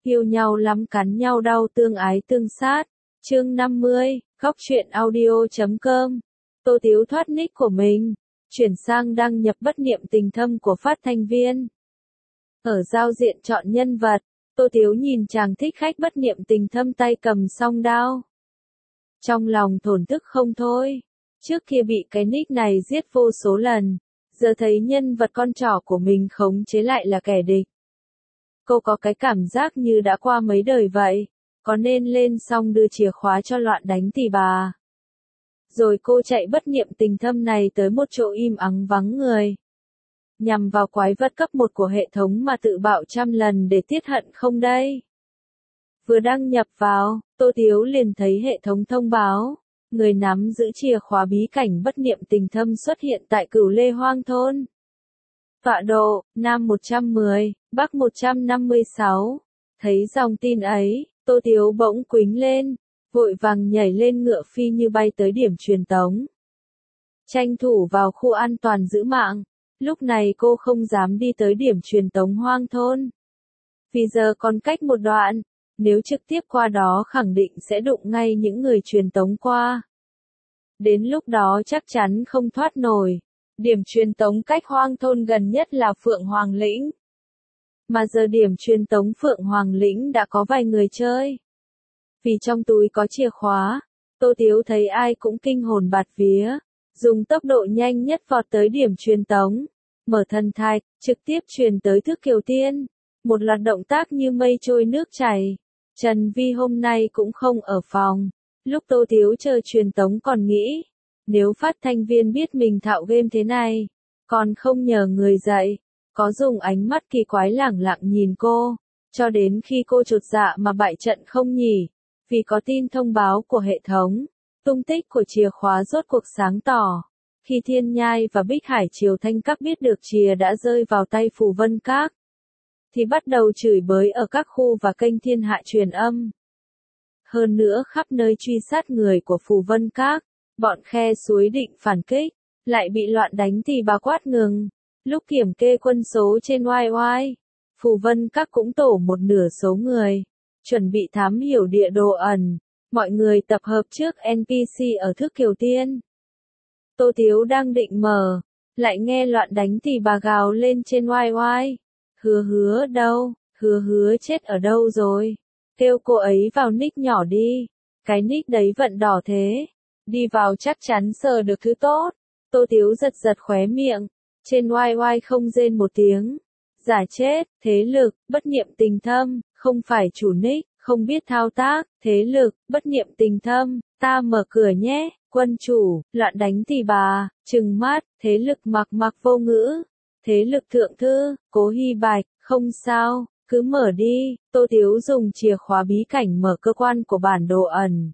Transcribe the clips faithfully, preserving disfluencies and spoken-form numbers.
yêu nhau lắm cắn nhau đau tương ái tương sát. Chương năm mươi, góc truyện audio chấm com. Tô Tiếu thoát nick của mình, chuyển sang đăng nhập bất niệm tình thâm của phát thanh viên. Ở giao diện chọn nhân vật, Tô Tiếu nhìn chàng thích khách bất niệm tình thâm tay cầm song đao. Trong lòng thổn thức không thôi, trước kia bị cái nick này giết vô số lần, giờ thấy nhân vật con trỏ của mình khống chế lại là kẻ địch. Cô có cái cảm giác như đã qua mấy đời vậy, có nên lên xong đưa chìa khóa cho loạn đánh tỷ bà. Rồi cô chạy bất niệm tình thâm này tới một chỗ im ắng vắng người. Nhằm vào quái vật cấp một của hệ thống mà tự bạo trăm lần để tiết hận không đây. Vừa đăng nhập vào, Tô Tiếu liền thấy hệ thống thông báo, người nắm giữ chìa khóa bí cảnh bất niệm tình thâm xuất hiện tại Cửu Lê Hoang Thôn. Tọa độ, Nam một trăm mười, Bắc một trăm năm mươi sáu. Thấy dòng tin ấy, Tô Tiếu bỗng quính lên, vội vàng nhảy lên ngựa phi như bay tới điểm truyền tống. Tranh thủ vào khu an toàn giữ mạng, lúc này cô không dám đi tới điểm truyền tống Hoang Thôn. Vì giờ còn cách một đoạn, nếu trực tiếp qua đó khẳng định sẽ đụng ngay những người truyền tống qua. Đến lúc đó chắc chắn không thoát nổi. Điểm truyền tống cách Hoang Thôn gần nhất là Phượng Hoàng Lĩnh. Mà giờ điểm truyền tống Phượng Hoàng Lĩnh đã có vài người chơi. Vì trong túi có chìa khóa, Tô Tiếu thấy ai cũng kinh hồn bạt vía, dùng tốc độ nhanh nhất vọt tới điểm truyền tống, mở thần thạch, trực tiếp truyền tới Thức Kiều Tiên. Một loạt động tác như mây trôi nước chảy. Trần Vi hôm nay cũng không ở phòng. Lúc Tô Tiếu chờ truyền tống còn nghĩ, nếu phát thanh viên biết mình thạo game thế này, còn không nhờ người dạy, có dùng ánh mắt kỳ quái lẳng lặng nhìn cô, cho đến khi cô chột dạ mà bại trận không nhỉ, vì có tin thông báo của hệ thống, tung tích của chìa khóa rốt cuộc sáng tỏ. Khi Thiên Nhai và Bích Hải Triều Thanh Các biết được chìa đã rơi vào tay Phù Vân Các, thì bắt đầu chửi bới ở các khu và kênh thiên hạ truyền âm. Hơn nữa khắp nơi truy sát người của Phù Vân Các, bọn khe suối định phản kích, lại bị loạn đánh thì bà quát ngừng. Lúc kiểm kê quân số trên oai oai, Phù Vân Các cũng tổ một nửa số người, chuẩn bị thám hiểu địa đồ ẩn, mọi người tập hợp trước en pê xê ở Thức Kiều Tiên. Tô Tiếu đang định mở, lại nghe loạn đánh thì bà gào lên trên oai oai. Hứa hứa đâu, hứa hứa chết ở đâu rồi, kêu cô ấy vào nick nhỏ đi, cái nick đấy vận đỏ thế, đi vào chắc chắn sờ được thứ tốt. Tô Tiếu giật giật khóe miệng, trên oai oai không rên một tiếng, giả chết, thế lực, bất niệm tình thâm, không phải chủ nick, không biết thao tác, thế lực, bất niệm tình thâm, ta mở cửa nhé, quân chủ, loạn đánh thì bà, trừng mắt, thế lực mặc mặc vô ngữ. Thế lực thượng thư, Cố Hy Bạch, không sao, cứ mở đi. Tô Tiếu dùng chìa khóa bí cảnh mở cơ quan của bản đồ ẩn.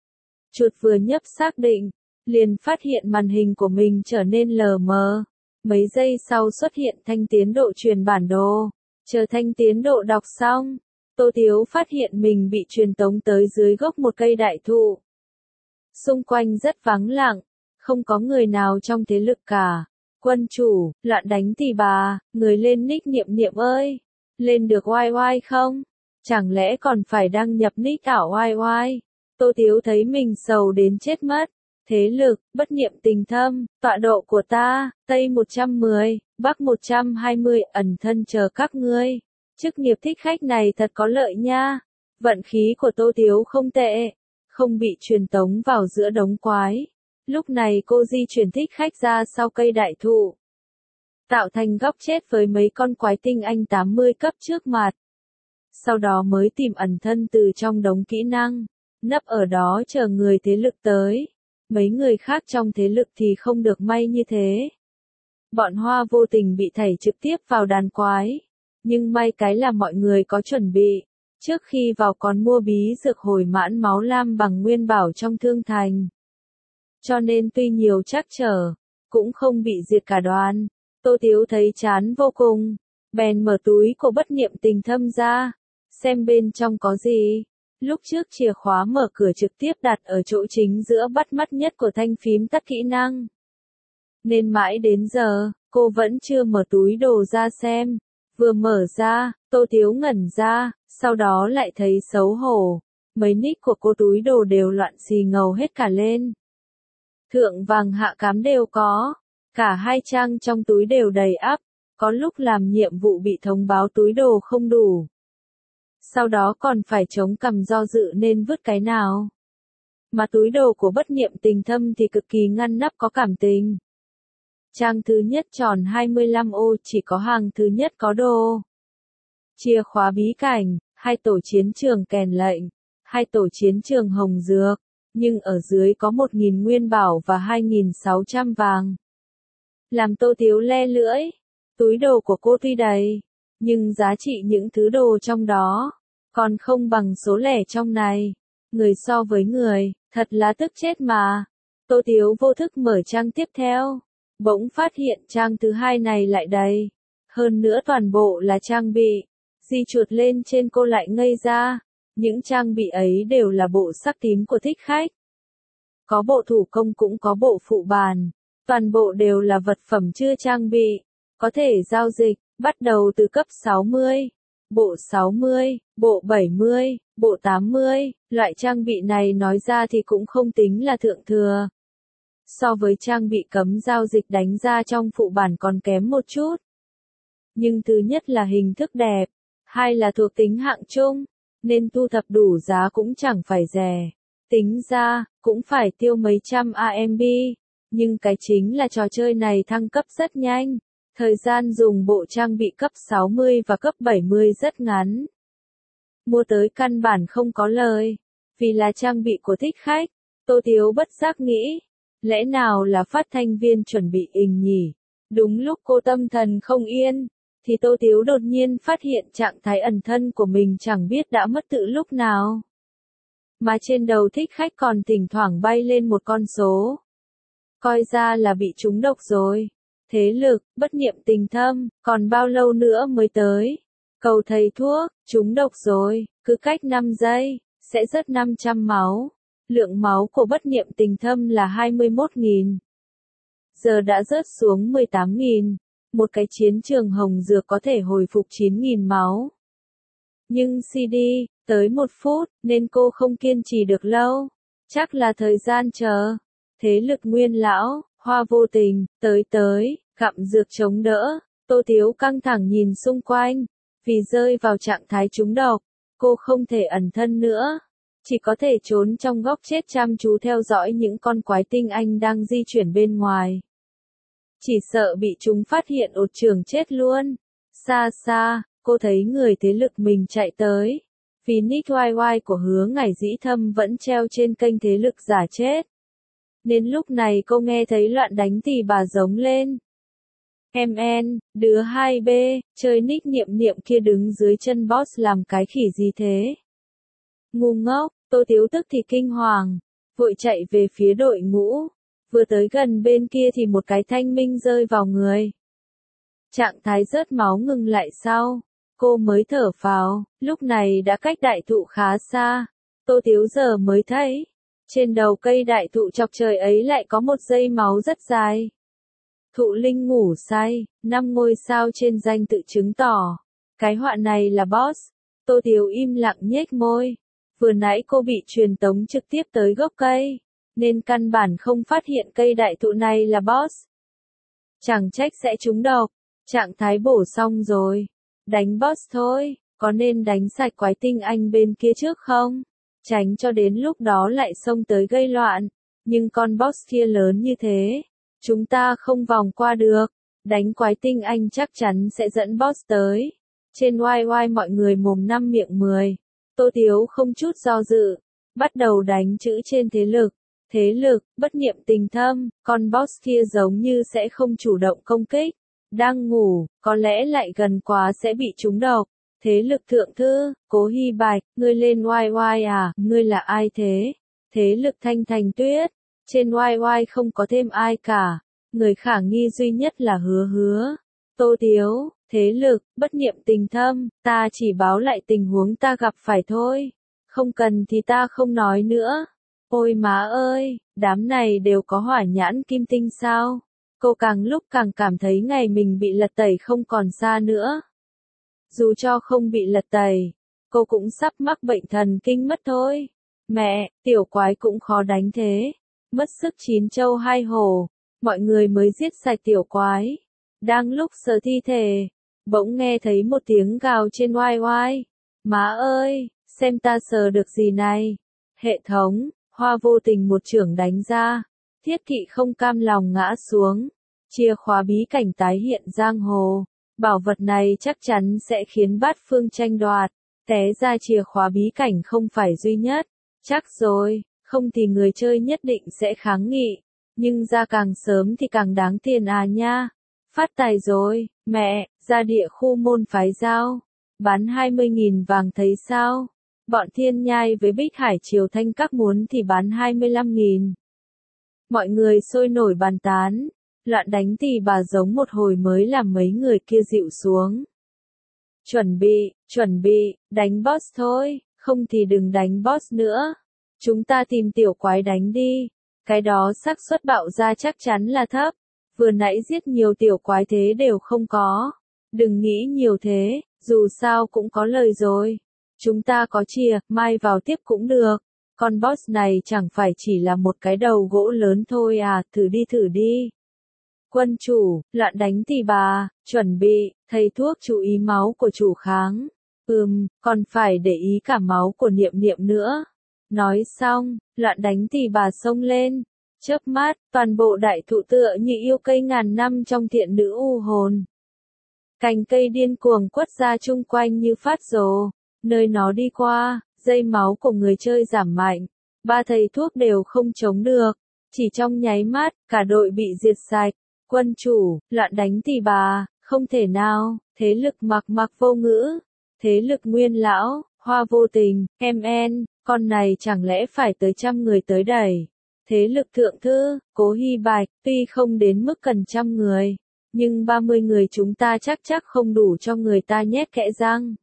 Chuột vừa nhấp xác định, liền phát hiện màn hình của mình trở nên lờ mờ. Mấy giây sau xuất hiện thanh tiến độ truyền bản đồ. Chờ thanh tiến độ đọc xong, Tô Tiếu phát hiện mình bị truyền tống tới dưới gốc một cây đại thụ. Xung quanh rất vắng lặng, không có người nào trong thế lực cả. Quân chủ, loạn đánh thì bà, người lên nick Niệm Niệm ơi, lên được oai oai không? Chẳng lẽ còn phải đăng nhập nick ảo oai oai? Tô Tiếu thấy mình sầu đến chết mất. Thế lực, bất niệm tình thâm, tọa độ của ta, Tây một trăm mười, Bắc một trăm hai mươi, ẩn thân chờ các ngươi. Chức nghiệp thích khách này thật có lợi nha. Vận khí của Tô Tiếu không tệ, không bị truyền tống vào giữa đống quái. Lúc này cô di chuyển thích khách ra sau cây đại thụ, tạo thành góc chết với mấy con quái tinh anh tám mươi cấp trước mặt. Sau đó mới tìm ẩn thân từ trong đống kỹ năng, nấp ở đó chờ người thế lực tới. Mấy người khác trong thế lực thì không được may như thế. Bọn Hoa vô tình bị thảy trực tiếp vào đàn quái. Nhưng may cái là mọi người có chuẩn bị. Trước khi vào còn mua bí dược hồi mãn máu lam bằng nguyên bảo trong thương thành. Cho nên tuy nhiều trắc trở, cũng không bị diệt cả đoàn. Tô Tiếu thấy chán vô cùng, bèn mở túi của bất niệm tình thâm ra, xem bên trong có gì. Lúc trước chìa khóa mở cửa trực tiếp đặt ở chỗ chính giữa bắt mắt nhất của thanh phím tắt kỹ năng. Nên mãi đến giờ, cô vẫn chưa mở túi đồ ra xem. Vừa mở ra, Tô Tiếu ngẩn ra, sau đó lại thấy xấu hổ. Mấy nick của cô túi đồ đều loạn xì ngầu hết cả lên. Thượng vàng hạ cám đều có. Cả hai trang trong túi đều đầy ắp. Có lúc làm nhiệm vụ bị thông báo túi đồ không đủ. Sau đó còn phải chống cằm do dự nên vứt cái nào. Mà túi đồ của bất niệm tình thâm thì cực kỳ ngăn nắp có cảm tình. Trang thứ nhất tròn hai mươi lăm ô chỉ có hàng thứ nhất có đồ. Chìa khóa bí cảnh, hai tổ chiến trường kèn lệnh, hai tổ chiến trường hồng dược, nhưng ở dưới có một nghìn nguyên bảo và hai nghìn sáu trăm vàng. Làm Tô Tiếu le lưỡi, túi đồ của cô tuy đầy, nhưng giá trị những thứ đồ trong đó, còn không bằng số lẻ trong này. Người so với người, thật là tức chết mà. Tô Tiếu vô thức mở trang tiếp theo, bỗng phát hiện trang thứ hai này lại đầy. Hơn nữa toàn bộ là trang bị. Di chuột lên trên cô lại ngây ra. Những trang bị ấy đều là bộ sắc tím của thích khách. Có bộ thủ công cũng có bộ phụ bàn. Toàn bộ đều là vật phẩm chưa trang bị. Có thể giao dịch, bắt đầu từ cấp sáu mươi, bộ sáu mươi, bộ bảy mươi, bộ tám mươi. Loại trang bị này nói ra thì cũng không tính là thượng thừa. So với trang bị cấm giao dịch đánh ra trong phụ bản còn kém một chút. Nhưng thứ nhất là hình thức đẹp, hai là thuộc tính hạng trung, nên thu thập đủ giá cũng chẳng phải rẻ. Tính ra, cũng phải tiêu mấy trăm a em bê, nhưng cái chính là trò chơi này thăng cấp rất nhanh. Thời gian dùng bộ trang bị cấp sáu mươi và cấp bảy mươi rất ngắn. Mua tới căn bản không có lời, vì là trang bị của thích khách. Tô Tiếu bất giác nghĩ, lẽ nào là phát thanh viên chuẩn bị ình nhỉ? Đúng lúc cô tâm thần không yên, thì Tô Tiếu đột nhiên phát hiện trạng thái ẩn thân của mình chẳng biết đã mất tự lúc nào. Mà trên đầu thích khách còn thỉnh thoảng bay lên một con số. Coi ra là bị trúng độc rồi. Thế lực, bất niệm tình thâm, còn bao lâu nữa mới tới? Cầu thầy thuốc, trúng độc rồi, cứ cách năm giây, sẽ rớt năm trăm máu. Lượng máu của bất niệm tình thâm là hai mươi mốt nghìn. Giờ đã rớt xuống mười tám nghìn. Một cái chiến trường hồng dược có thể hồi phục chín nghìn máu. Nhưng xê đê, tới một phút, nên cô không kiên trì được lâu. Chắc là thời gian chờ. Thế lực nguyên lão, hoa vô tình, tới tới, gặm dược chống đỡ. Tô Tiếu căng thẳng nhìn xung quanh. Vì rơi vào trạng thái trúng độc, cô không thể ẩn thân nữa. Chỉ có thể trốn trong góc chết chăm chú theo dõi những con quái tinh anh đang di chuyển bên ngoài. Chỉ sợ bị chúng phát hiện ột trường chết luôn. Xa xa, cô thấy người thế lực mình chạy tới. Vì nick oai oai của Hứa Ngải Dĩ Thâm vẫn treo trên kênh thế lực giả chết. Nên lúc này cô nghe thấy loạn đánh thì bà giống lên. Em en, đứa hai B, chơi nick niệm niệm kia đứng dưới chân boss làm cái khỉ gì thế? Ngu ngốc, Tô Tiếu tức thì kinh hoàng, vội chạy về phía đội ngũ. Vừa tới gần bên kia thì một cái thanh minh rơi vào người. Trạng thái rớt máu ngừng lại sau. Cô mới thở phào, lúc này đã cách đại thụ khá xa. Tô Tiếu giờ mới thấy. Trên đầu cây đại thụ chọc trời ấy lại có một dây máu rất dài. Thụ linh ngủ say, năm ngôi sao trên danh tự chứng tỏ. Cái họa này là boss. Tô Tiếu im lặng nhếch môi. Vừa nãy cô bị truyền tống trực tiếp tới gốc cây, nên căn bản không phát hiện cây đại thụ này là boss. Chẳng trách sẽ trúng độc. Trạng thái bổ xong rồi. Đánh boss thôi, có nên đánh sạch quái tinh anh bên kia trước không? Tránh cho đến lúc đó lại xông tới gây loạn. Nhưng con boss kia lớn như thế, chúng ta không vòng qua được. Đánh quái tinh anh chắc chắn sẽ dẫn boss tới. Trên oai oai mọi người mồm năm miệng mười. Tô Tiếu không chút do dự, bắt đầu đánh chữ trên thế lực. Thế lực, bất niệm tình thâm, con boss kia giống như sẽ không chủ động công kích. Đang ngủ, có lẽ lại gần quá sẽ bị trúng độc. Thế lực thượng thư, Cố Hy Bạch, ngươi lên oai oai à, ngươi là ai thế? Thế lực Thanh Thành Tuyết, trên oai oai không có thêm ai cả. Người khả nghi duy nhất là Hứa Hứa. Tô Tiếu, thế lực, bất niệm tình thâm, ta chỉ báo lại tình huống ta gặp phải thôi. Không cần thì ta không nói nữa. Ôi má ơi, đám này đều có hỏa nhãn kim tinh sao? Cô càng lúc càng cảm thấy ngày mình bị lật tẩy không còn xa nữa. Dù cho không bị lật tẩy, cô cũng sắp mắc bệnh thần kinh mất thôi. Mẹ, tiểu quái cũng khó đánh thế. Mất sức chín châu hai hổ, mọi người mới giết sạch tiểu quái. Đang lúc sờ thi thể, bỗng nghe thấy một tiếng gào trên oai oai. Má ơi, xem ta sờ được gì này. Hệ thống, Hoa vô tình một chưởng đánh ra. Thiết kỵ không cam lòng ngã xuống. Chìa khóa bí cảnh tái hiện giang hồ. Bảo vật này chắc chắn sẽ khiến bát phương tranh đoạt. Té ra chìa khóa bí cảnh không phải duy nhất. Chắc rồi, không thì người chơi nhất định sẽ kháng nghị. Nhưng ra càng sớm thì càng đáng tiền à nha. Phát tài rồi, mẹ, ra địa khu môn phái giao. Bán hai mươi nghìn vàng thấy sao? Bọn Thiên Nhai với Bích Hải Triều Thanh các muốn thì bán hai mươi lăm nghìn. Mọi người sôi nổi bàn tán. Loạn đánh thì bà giống một hồi mới làm mấy người kia dịu xuống. Chuẩn bị, chuẩn bị, đánh boss thôi, không thì đừng đánh boss nữa. Chúng ta tìm tiểu quái đánh đi. Cái đó xác suất bạo ra chắc chắn là thấp. Vừa nãy giết nhiều tiểu quái thế đều không có. Đừng nghĩ nhiều thế, dù sao cũng có lời rồi. Chúng ta có chìa, mai vào tiếp cũng được. Con boss này chẳng phải chỉ là một cái đầu gỗ lớn thôi à, thử đi thử đi. Quân chủ, loạn đánh thì bà, chuẩn bị, thầy thuốc chú ý máu của chủ kháng. Ừm, còn phải để ý cả máu của niệm niệm nữa. Nói xong, loạn đánh thì bà xông lên. Chớp mắt, toàn bộ đại thụ tựa như yêu cây ngàn năm trong thiện nữ u hồn. Cành cây điên cuồng quất ra chung quanh như phát rồ. Nơi nó đi qua, dây máu của người chơi giảm mạnh. Ba thầy thuốc đều không chống được. Chỉ trong nháy mắt, cả đội bị diệt sạch. Quân chủ, loạn đánh thì bà, không thể nào, thế lực mặc mặc vô ngữ. Thế lực Nguyên lão, Hoa vô tình, em en, con này chẳng lẽ phải tới trăm người tới đẩy. Thế lực Thượng thư, Cố Hy Bạch, tuy không đến mức cần trăm người, nhưng ba mươi người chúng ta chắc chắc không đủ cho người ta nhét kẽ răng.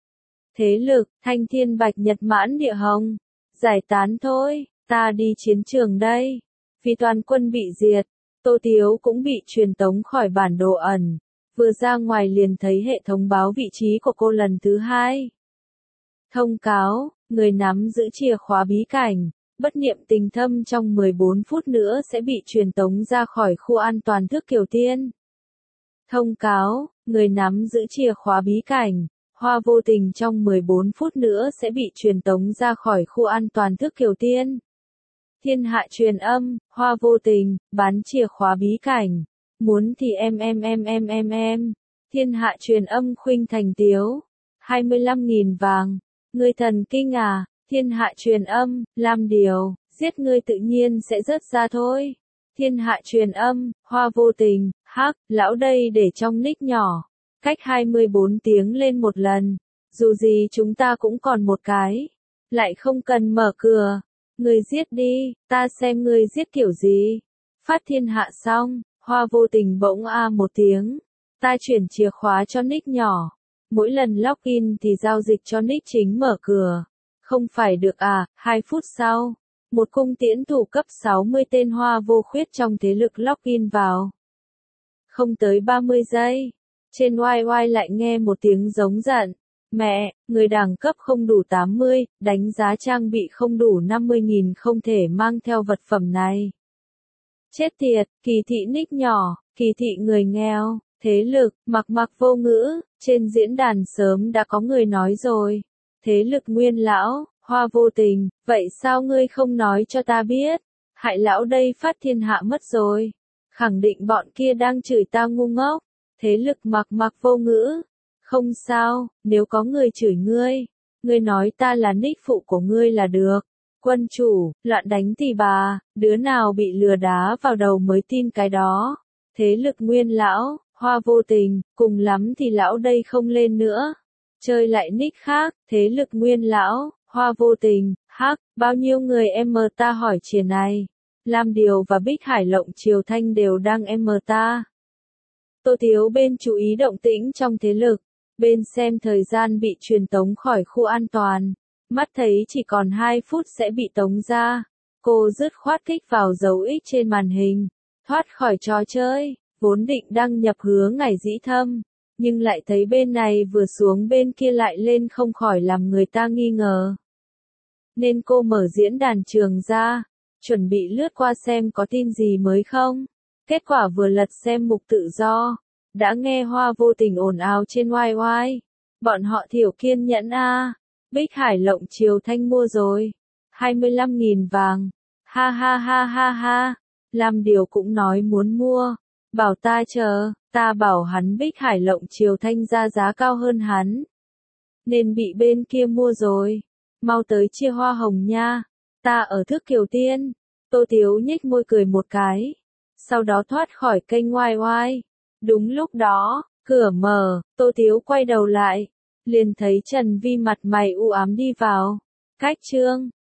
Thế lực, Thanh Thiên Bạch Nhật Mãn Địa Hồng, giải tán thôi, ta đi chiến trường đây. Vì toàn quân bị diệt, Tô Tiếu cũng bị truyền tống khỏi bản đồ ẩn. Vừa ra ngoài liền thấy hệ thống báo vị trí của cô lần thứ hai. Thông cáo, người nắm giữ chìa khóa bí cảnh, bất niệm tình thâm trong mười bốn phút nữa sẽ bị truyền tống ra khỏi khu an toàn Thước Kiều Tiên. Thông cáo, người nắm giữ chìa khóa bí cảnh, Hoa vô tình trong mười bốn phút nữa sẽ bị truyền tống ra khỏi khu an toàn Thước Kiều Tiên. Thiên hạ truyền âm, Hoa vô tình, bán chìa khóa bí cảnh. Muốn thì em em em em em em. Thiên hạ truyền âm Khuynh Thành Tiếu. hai mươi lăm nghìn vàng. Ngươi thần kinh à, thiên hạ truyền âm, Lam Điều, giết ngươi tự nhiên sẽ rớt ra thôi. Thiên hạ truyền âm, Hoa vô tình, hắc, lão đây để trong nick nhỏ. Cách hai mươi bốn tiếng lên một lần. Dù gì chúng ta cũng còn một cái. Lại không cần mở cửa. Ngươi giết đi, ta xem ngươi giết kiểu gì. Phát thiên hạ xong, Hoa vô tình bỗng a một tiếng. Ta chuyển chìa khóa cho nick nhỏ. Mỗi lần login thì giao dịch cho nick chính mở cửa. Không phải được à, hai phút sau. Một cung tiễn thủ cấp sáu mươi tên Hoa vô khuyết trong thế lực login vào. Không tới ba mươi giây. Trên oai oai lại nghe một tiếng giống giận. Mẹ, người đẳng cấp không đủ tám mươi, đánh giá trang bị không đủ năm mươi nghìn không thể mang theo vật phẩm này. Chết tiệt, kỳ thị nick nhỏ, kỳ thị người nghèo, thế lực, mặc mặc vô ngữ, trên diễn đàn sớm đã có người nói rồi. Thế lực Nguyên lão, Hoa vô tình, vậy sao ngươi không nói cho ta biết? Hại lão đây phát thiên hạ mất rồi. Khẳng định bọn kia đang chửi ta ngu ngốc. Thế lực mặc mặc vô ngữ. Không sao, nếu có người chửi ngươi, ngươi nói ta là nick phụ của ngươi là được. Quân chủ, loạn đánh thì bà, đứa nào bị lừa đá vào đầu mới tin cái đó. Thế lực Nguyên lão, Hoa vô tình, cùng lắm thì lão đây không lên nữa. Chơi lại nick khác, thế lực Nguyên lão, Hoa vô tình, hắc, bao nhiêu người em ta hỏi chìa này. Lam Điều và Bích Hải Lộng Triều Thanh đều đang em ta. Tô Tiếu bên chú ý động tĩnh trong thế lực, bên xem thời gian bị truyền tống khỏi khu an toàn. Mắt thấy chỉ còn hai phút sẽ bị tống ra. Cô dứt khoát kích vào dấu X trên màn hình. Thoát khỏi trò chơi, vốn định đăng nhập hứa ngày dĩ thâm. nhưng lại thấy bên này vừa xuống bên kia lại lên không khỏi làm người ta nghi ngờ. Nên cô mở diễn đàn trường ra, chuẩn bị lướt qua xem có tin gì mới không. Kết quả vừa lật xem mục tự do, đã nghe Hoa vô tình ồn ào trên oai oai. Bọn họ thiểu kiên nhẫn a, Bích Hải Lộng Triều Thanh mua rồi, hai mươi lăm nghìn vàng. Ha ha ha ha ha, làm điều cũng nói muốn mua, bảo ta chờ, ta bảo hắn Bích Hải Lộng Triều Thanh ra giá cao hơn hắn, nên bị bên kia mua rồi. Mau tới chia hoa hồng nha, ta ở Thước Kiều Tiên. Tô Tiếu nhếch môi cười một cái, sau đó thoát khỏi kênh oai oai. Đúng lúc đó, cửa mở, Tô Tiếu quay đầu lại, liền thấy Trần Vi mặt mày u ám đi vào. Cách Trương,